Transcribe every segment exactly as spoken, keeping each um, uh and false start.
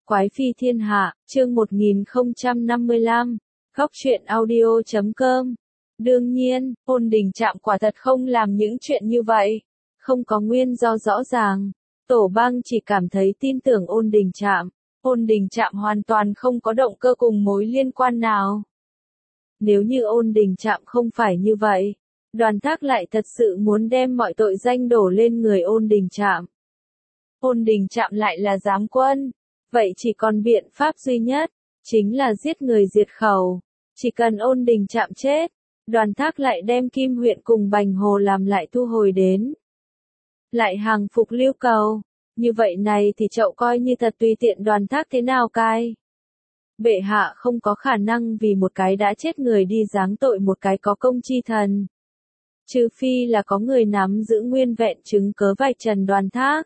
Quái phi thiên hạ, chương một nghìn không trăm năm mươi lăm, góc truyện audio chấm com. Đương nhiên, Ôn Đình Trạm quả thật không làm những chuyện như vậy. Không có nguyên do rõ ràng. Tổ Bang chỉ cảm thấy tin tưởng Ôn Đình Trạm. Ôn Đình Trạm hoàn toàn không có động cơ cùng mối liên quan nào. Nếu như Ôn Đình Trạm không phải như vậy, Đoàn Thác lại thật sự muốn đem mọi tội danh đổ lên người Ôn Đình Trạm. Ôn Đình Trạm lại là giám quân. Vậy chỉ còn biện pháp duy nhất, chính là giết người diệt khẩu. Chỉ cần Ôn Đình Trạm chết, Đoàn Thác lại đem Kim huyện cùng Bành Hồ làm lại thu hồi đến. Lại hàng phục Lưu Cầu. Như vậy này thì chậu coi như thật tùy tiện Đoàn Thác thế nào cai. Bệ hạ không có khả năng vì một cái đã chết người đi giáng tội một cái có công chi thần. Trừ phi là có người nắm giữ nguyên vẹn chứng cớ vạch trần Đoàn Thác.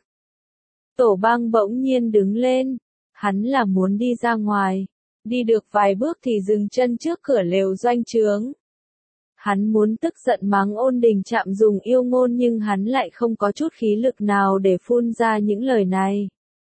Tổ Bang bỗng nhiên đứng lên. Hắn là muốn đi ra ngoài. Đi được vài bước thì dừng chân trước cửa lều doanh trướng. Hắn muốn tức giận mắng Ôn Đình Trạm dùng yêu ngôn nhưng hắn lại không có chút khí lực nào để phun ra những lời này.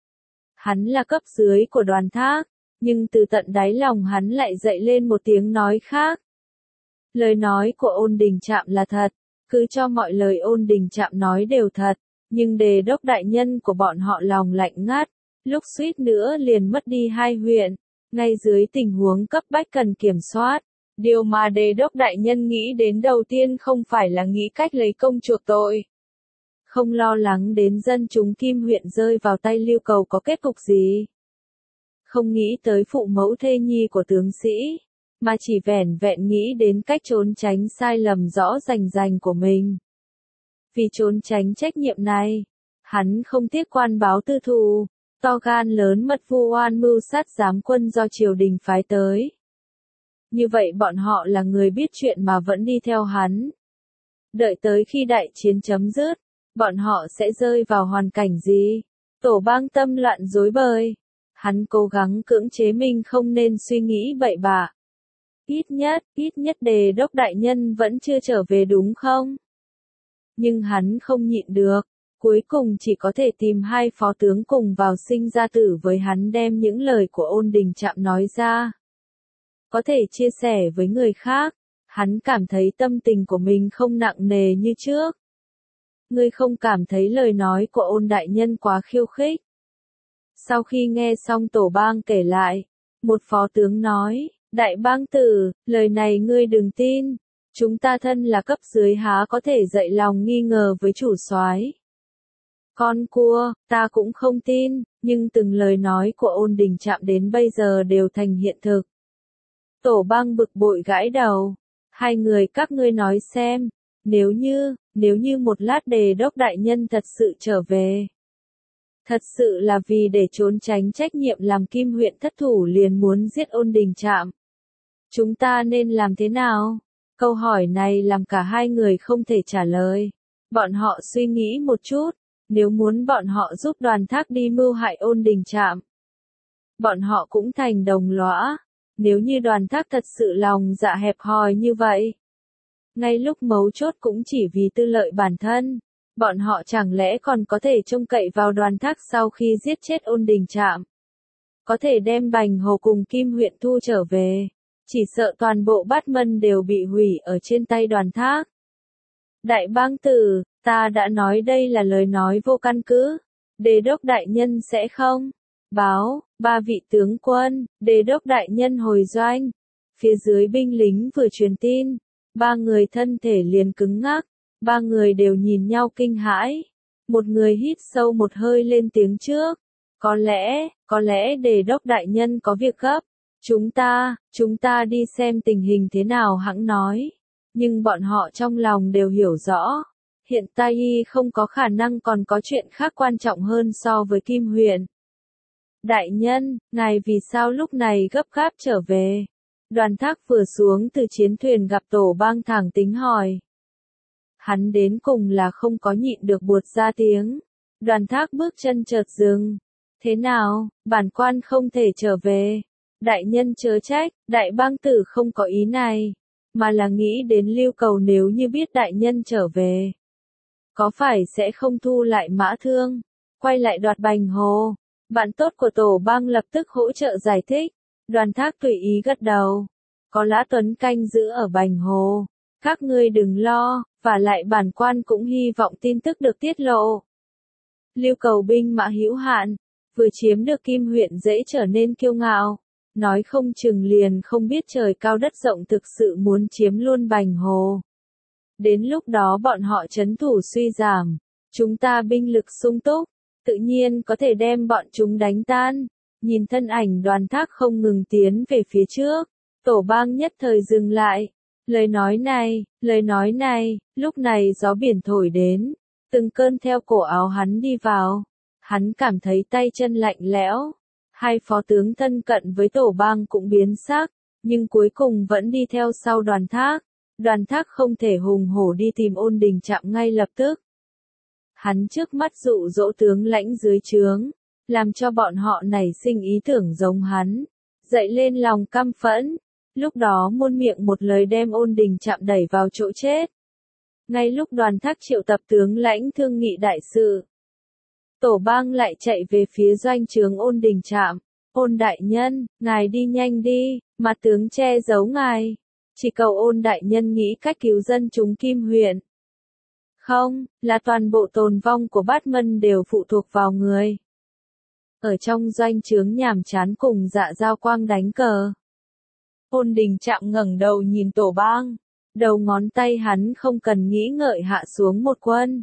Hắn là cấp dưới của Đoàn Thác, nhưng từ tận đáy lòng hắn lại dậy lên một tiếng nói khác. Lời nói của Ôn Đình Trạm là thật, cứ cho mọi lời Ôn Đình Trạm nói đều thật, nhưng đề đốc đại nhân của bọn họ lòng lạnh ngắt, lúc suýt nữa liền mất đi hai huyện, ngay dưới tình huống cấp bách cần kiểm soát. Điều mà đề đốc đại nhân nghĩ đến đầu tiên không phải là nghĩ cách lấy công chuộc tội. Không lo lắng đến dân chúng Kim huyện rơi vào tay Lưu Cầu có kết cục gì. Không nghĩ tới phụ mẫu thê nhi của tướng sĩ, mà chỉ vẻn vẹn nghĩ đến cách trốn tránh sai lầm rõ rành rành của mình. Vì trốn tránh trách nhiệm này, hắn không tiếc quan báo tư thù, to gan lớn mật vu oan mưu sát giám quân do triều đình phái tới. Như vậy bọn họ là người biết chuyện mà vẫn đi theo hắn. Đợi tới khi đại chiến chấm dứt, bọn họ sẽ rơi vào hoàn cảnh gì? Tổ Bang tâm loạn rối bời. Hắn cố gắng cưỡng chế mình không nên suy nghĩ bậy bạ. Ít nhất, ít nhất đề đốc đại nhân vẫn chưa trở về đúng không? Nhưng hắn không nhịn được. Cuối cùng chỉ có thể tìm hai phó tướng cùng vào sinh ra tử với hắn đem những lời của Ôn Đình Trạm nói ra. Có thể chia sẻ với người khác, hắn cảm thấy tâm tình của mình không nặng nề như trước. Ngươi không cảm thấy lời nói của Ôn đại nhân quá khiêu khích. Sau khi nghe xong Tổ Bang kể lại, một phó tướng nói, Đại Bang tử, lời này ngươi đừng tin, chúng ta thân là cấp dưới há có thể dậy lòng nghi ngờ với chủ soái. Con cua, ta cũng không tin, nhưng từng lời nói của Ôn Đình Trạm đến bây giờ đều thành hiện thực. Tổ Bang bực bội gãi đầu. Hai người các ngươi nói xem, nếu như, nếu như một lát đề đốc đại nhân thật sự trở về. Thật sự là vì để trốn tránh trách nhiệm làm Kim huyện thất thủ liền muốn giết Ôn Đình Trạm. Chúng ta nên làm thế nào? Câu hỏi này làm cả hai người không thể trả lời. Bọn họ suy nghĩ một chút, nếu muốn bọn họ giúp Đoàn Thác đi mưu hại Ôn Đình Trạm. Bọn họ cũng thành đồng lõa. Nếu như Đoàn Thác thật sự lòng dạ hẹp hòi như vậy, ngay lúc mấu chốt cũng chỉ vì tư lợi bản thân, bọn họ chẳng lẽ còn có thể trông cậy vào Đoàn Thác sau khi giết chết Ôn Đình Trạm. Có thể đem Bành Hồ cùng Kim huyện thu trở về, chỉ sợ toàn bộ Bát Mân đều bị hủy ở trên tay Đoàn Thác. Đại Bang tử, ta đã nói đây là lời nói vô căn cứ, đề đốc đại nhân sẽ không báo. Ba vị tướng quân, đề đốc đại nhân hồi doanh. Phía dưới binh lính vừa truyền tin, ba người thân thể liền cứng ngắc, ba người đều nhìn nhau kinh hãi. Một người hít sâu một hơi lên tiếng trước. Có lẽ, có lẽ đề đốc đại nhân có việc gấp. Chúng ta, chúng ta đi xem tình hình thế nào hẵng nói. Nhưng bọn họ trong lòng đều hiểu rõ. Hiện tại y không có khả năng còn có chuyện khác quan trọng hơn so với Kim huyện. Đại nhân, ngài vì sao lúc này gấp gáp trở về? Đoàn Thác vừa xuống từ chiến thuyền gặp Tổ Bang thẳng tính hỏi. Hắn đến cùng là không có nhịn được buột ra tiếng. Đoàn Thác bước chân chợt dừng. Thế nào, bản quan không thể trở về. Đại nhân chớ trách, Đại Bang tử không có ý này. Mà là nghĩ đến Lưu Cầu nếu như biết đại nhân trở về. Có phải sẽ không thu lại mã thương, quay lại đoạt Bành Hồ. Bạn tốt của tổ bang lập tức hỗ trợ giải thích. Đoàn Thác tùy ý gật đầu. Có Lã Tuấn canh giữ ở Bành Hồ. Các ngươi đừng lo, và lại bản quan cũng hy vọng tin tức được tiết lộ. Lưu Cầu binh mã hữu hạn, vừa chiếm được Kim huyện dễ trở nên kiêu ngạo. Nói không chừng liền không biết trời cao đất rộng thực sự muốn chiếm luôn Bành Hồ. Đến lúc đó bọn họ trấn thủ suy giảm, chúng ta binh lực sung túc, tự nhiên có thể đem bọn chúng đánh tan. Nhìn thân ảnh Đoàn Thác không ngừng tiến về phía trước, tổ bang nhất thời dừng lại. Lời nói này, lời nói này, lúc này gió biển thổi đến, từng cơn theo cổ áo hắn đi vào. Hắn cảm thấy tay chân lạnh lẽo. Hai phó tướng thân cận với tổ bang cũng biến sắc, nhưng cuối cùng vẫn đi theo sau Đoàn Thác. Đoàn Thác không thể hùng hổ đi tìm Ôn Đình Trạm ngay lập tức. Hắn trước mắt dụ dỗ tướng lãnh dưới trướng, làm cho bọn họ nảy sinh ý tưởng giống hắn, dậy lên lòng căm phẫn. Lúc đó muôn miệng một lời đem Ôn Đình Trạm đẩy vào chỗ chết. Ngay lúc Đoàn Thác triệu tập tướng lãnh thương nghị đại sự, tổ bang lại chạy về phía doanh trướng Ôn Đình Trạm. Ôn đại nhân, ngài đi nhanh đi, mà tướng che giấu ngài. Chỉ cầu Ôn đại nhân nghĩ cách cứu dân chúng Kim huyện. Không, là toàn bộ tồn vong của Bát Mân đều phụ thuộc vào người. Ở trong doanh trướng nhàm chán cùng Dạ Giao Quang đánh cờ. Ôn Đình Trạm ngẩng đầu nhìn tổ bang, đầu ngón tay hắn không cần nghĩ ngợi hạ xuống một quân.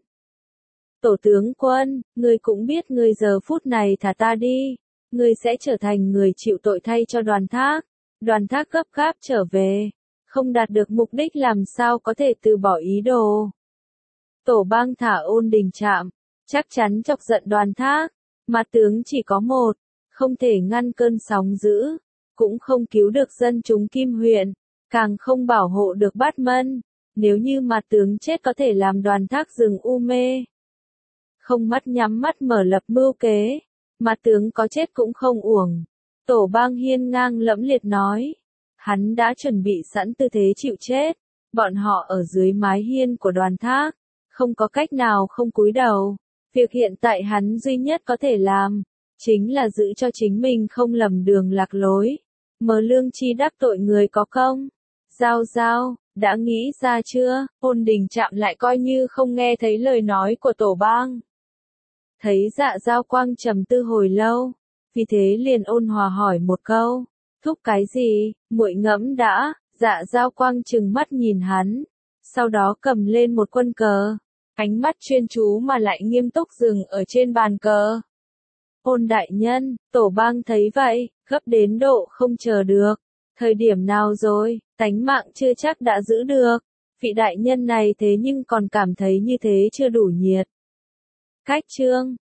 Tổ tướng quân, ngươi cũng biết ngươi giờ phút này thả ta đi, ngươi sẽ trở thành người chịu tội thay cho Đoàn Thác. Đoàn Thác gấp gáp trở về, không đạt được mục đích làm sao có thể từ bỏ ý đồ. Tổ bang thả Ôn Đình Trạm, chắc chắn chọc giận Đoàn Thác, mà tướng chỉ có một, không thể ngăn cơn sóng dữ, cũng không cứu được dân chúng Kim huyện, càng không bảo hộ được Bát Mân. Nếu như mà tướng chết có thể làm Đoàn Thác dừng u mê. Không mắt nhắm mắt mở lập mưu kế, mà tướng có chết cũng không uổng. Tổ bang hiên ngang lẫm liệt nói, hắn đã chuẩn bị sẵn tư thế chịu chết. Bọn họ ở dưới mái hiên của Đoàn Thác, không có cách nào không cúi đầu. Việc hiện tại hắn duy nhất có thể làm, chính là giữ cho chính mình không lầm đường lạc lối. Mờ Lương Chi đắc tội người có công. Giao Giao, đã nghĩ ra chưa? Ôn Đình Trạm lại coi như không nghe thấy lời nói của tổ bang. Thấy Dạ Giao Quang trầm tư hồi lâu, vì thế liền ôn hòa hỏi một câu, thúc cái gì, muội ngẫm đã. Dạ Giao Quang trừng mắt nhìn hắn, sau đó cầm lên một quân cờ, ánh mắt chuyên chú mà lại nghiêm túc dừng ở trên bàn cờ. Ôn đại nhân, tổ bang thấy vậy, gấp đến độ không chờ được. Thời điểm nào rồi, tánh mạng chưa chắc đã giữ được. Vị đại nhân này thế nhưng còn cảm thấy như thế chưa đủ nhiệt. Cách chương